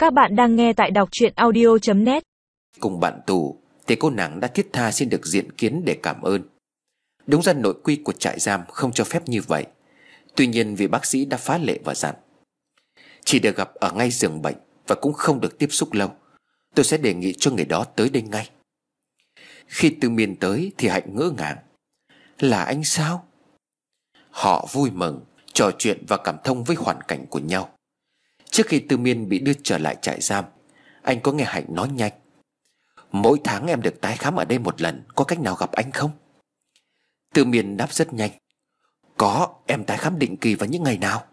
Các bạn đang nghe tại đọc truyện audio.net. Cùng bạn tù thì cô nàng đã thiết tha xin được diện kiến để cảm ơn. Đúng ra nội quy của trại giam không cho phép như vậy. Tuy nhiên vị bác sĩ đã phá lệ và dặn chỉ được gặp ở ngay giường bệnh và cũng không được tiếp xúc lâu. Tôi sẽ đề nghị cho người đó tới đây ngay. Khi Tư Miên tới thì Hạnh ngỡ ngàng. Là anh sao? Họ vui mừng, trò chuyện và cảm thông với hoàn cảnh của nhau. Trước khi Tư Miên bị đưa trở lại trại giam, anh có nghe Hạnh nói nhanh. Mỗi tháng em được tái khám ở đây một lần, có cách nào gặp anh không? Tư Miên đáp rất nhanh. Có, em tái khám định kỳ vào những ngày nào?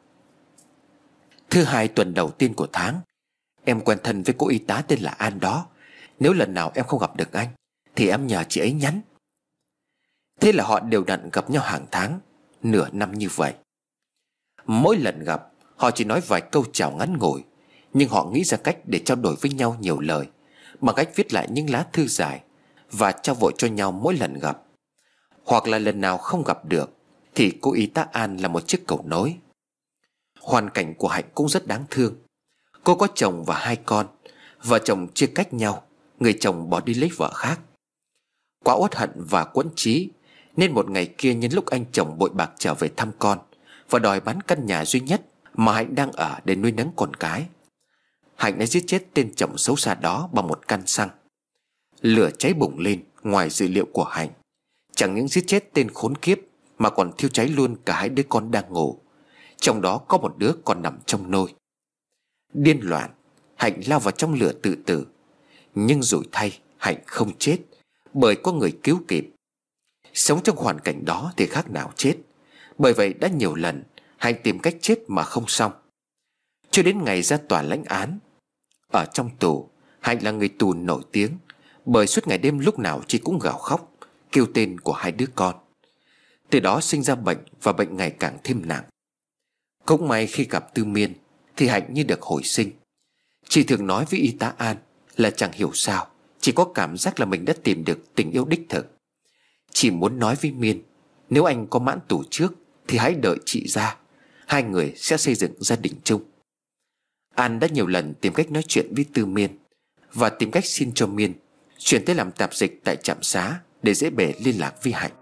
Thứ hai tuần đầu tiên của tháng. Em quen thân với cô y tá tên là An đó. Nếu lần nào em không gặp được anh thì em nhờ chị ấy nhắn. Thế là họ đều đặn gặp nhau hàng tháng, nửa năm như vậy. Mỗi lần gặp, họ chỉ nói vài câu chào ngắn ngủi, nhưng họ nghĩ ra cách để trao đổi với nhau nhiều lời bằng cách viết lại những lá thư dài và trao vội cho nhau mỗi lần gặp. Hoặc là lần nào không gặp được thì cô y tá An là một chiếc cầu nối. Hoàn cảnh của Hạnh cũng rất đáng thương. Cô có chồng và hai con. Vợ chồng chia cách nhau, người chồng bỏ đi lấy vợ khác. Quá uất hận và quẫn trí nên một ngày kia nhân lúc anh chồng bội bạc trở về thăm con và đòi bán căn nhà duy nhất mà Hạnh đang ở để nuôi nấng con cái, Hạnh đã giết chết tên chồng xấu xa đó bằng một căn xăng. Lửa cháy bùng lên ngoài dự liệu của Hạnh. Chẳng những giết chết tên khốn kiếp mà còn thiêu cháy luôn cả hai đứa con đang ngủ, trong đó có một đứa còn nằm trong nôi. Điên loạn, Hạnh lao vào trong lửa tự tử. Nhưng rủi thay, Hạnh không chết bởi có người cứu kịp. Sống trong hoàn cảnh đó thì khác nào chết. Bởi vậy đã nhiều lần Hạnh tìm cách chết mà không xong, cho đến ngày ra tòa lãnh án. Ở trong tù, Hạnh là người tù nổi tiếng bởi suốt ngày đêm lúc nào chị cũng gào khóc, kêu tên của hai đứa con. Từ đó sinh ra bệnh và bệnh ngày càng thêm nặng. Cũng may khi gặp Tư Miên thì Hạnh như được hồi sinh. Chị thường nói với y tá An là chẳng hiểu sao chỉ có cảm giác là mình đã tìm được tình yêu đích thực. Chị muốn nói với Miên, nếu anh có mãn tù trước thì hãy đợi chị ra, hai người sẽ xây dựng gia đình chung. An đã nhiều lần tìm cách nói chuyện với Tư Miên và tìm cách xin cho Miên chuyển tới làm tạp dịch tại trạm xá để dễ bề liên lạc với Hạnh.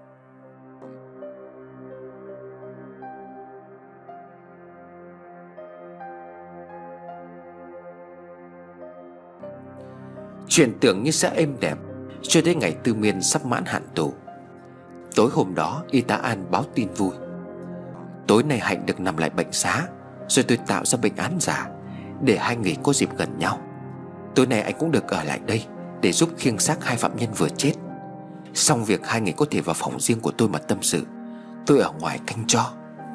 Chuyện tưởng như sẽ êm đẹp cho đến ngày Tư Miên sắp mãn hạn tù. Tối hôm đó y tá An báo tin vui. Tối nay Hạnh được nằm lại bệnh xá, rồi tôi tạo ra bệnh án giả để hai người có dịp gần nhau. Tối nay anh cũng được ở lại đây để giúp khiêng xác hai phạm nhân vừa chết. Xong việc hai người có thể vào phòng riêng của tôi mà tâm sự. Tôi ở ngoài canh cho.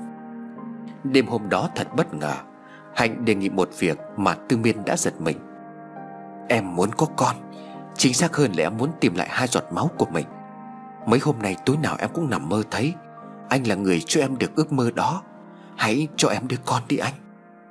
Đêm hôm đó thật bất ngờ, Hạnh đề nghị một việc mà Tư Miên đã giật mình. Em muốn có con. Chính xác hơn là em muốn tìm lại hai giọt máu của mình. Mấy hôm nay tối nào em cũng nằm mơ thấy anh là người cho em được ước mơ đó. Hãy cho em đứa con đi anh.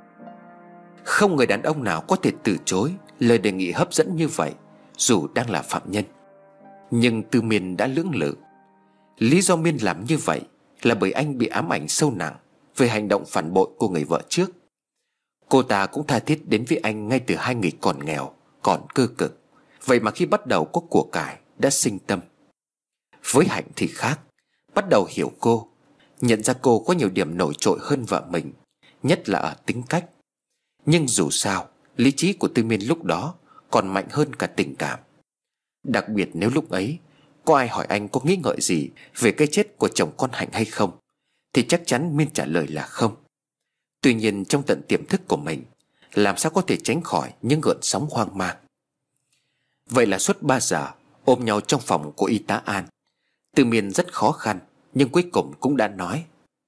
Không người đàn ông nào có thể từ chối lời đề nghị hấp dẫn như vậy dù đang là phạm nhân. Nhưng Tư Miên đã lưỡng lự. Lý do Miên làm như vậy là bởi anh bị ám ảnh sâu nặng về hành động phản bội của người vợ trước. Cô ta cũng tha thiết đến với anh ngay từ hai người còn nghèo, còn cơ cực. Vậy mà khi bắt đầu có của cải đã sinh tâm. Với Hạnh thì khác. Bắt đầu hiểu cô, nhận ra cô có nhiều điểm nổi trội hơn vợ mình, nhất là ở tính cách. Nhưng dù sao, lý trí của Tư Miên lúc đó còn mạnh hơn cả tình cảm. Đặc biệt nếu lúc ấy có ai hỏi anh có nghĩ ngợi gì về cái chết của chồng con Hạnh hay không, thì chắc chắn Miên trả lời là không. Tuy nhiên trong tận tiềm thức của mình, làm sao có thể tránh khỏi những gợn sóng hoang mang. Vậy là suốt 3 giờ ôm nhau trong phòng của y tá An, Tư Miên rất khó khăn nhưng cuối cùng cũng đã nói.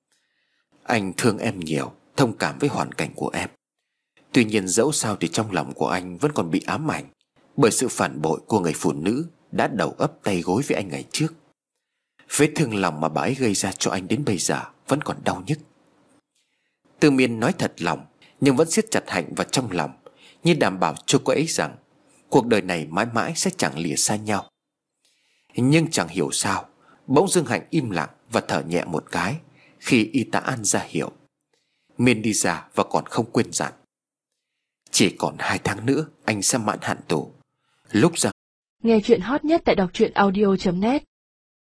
Anh thương em nhiều, thông cảm với hoàn cảnh của em. Tuy nhiên dẫu sao thì trong lòng của anh vẫn còn bị ám ảnh bởi sự phản bội của người phụ nữ đã đầu ấp tay gối với anh ngày trước. Vết thương lòng mà bà ấy gây ra cho anh đến bây giờ vẫn còn đau nhức. Tư Miên nói thật lòng nhưng vẫn siết chặt Hạnh vào trong lòng, như đảm bảo cho cô ấy rằng cuộc đời này mãi mãi sẽ chẳng lìa xa nhau. Nhưng chẳng hiểu sao bỗng dưng Hạnh im lặng và thở nhẹ một cái khi y tá An ra hiệu. Miên đi ra và còn không quên dặn. Chỉ còn 2 tháng nữa anh sẽ mãn hạn tù. Lúc ra Nghe chuyện hot nhất tại đọc truyện audio.net.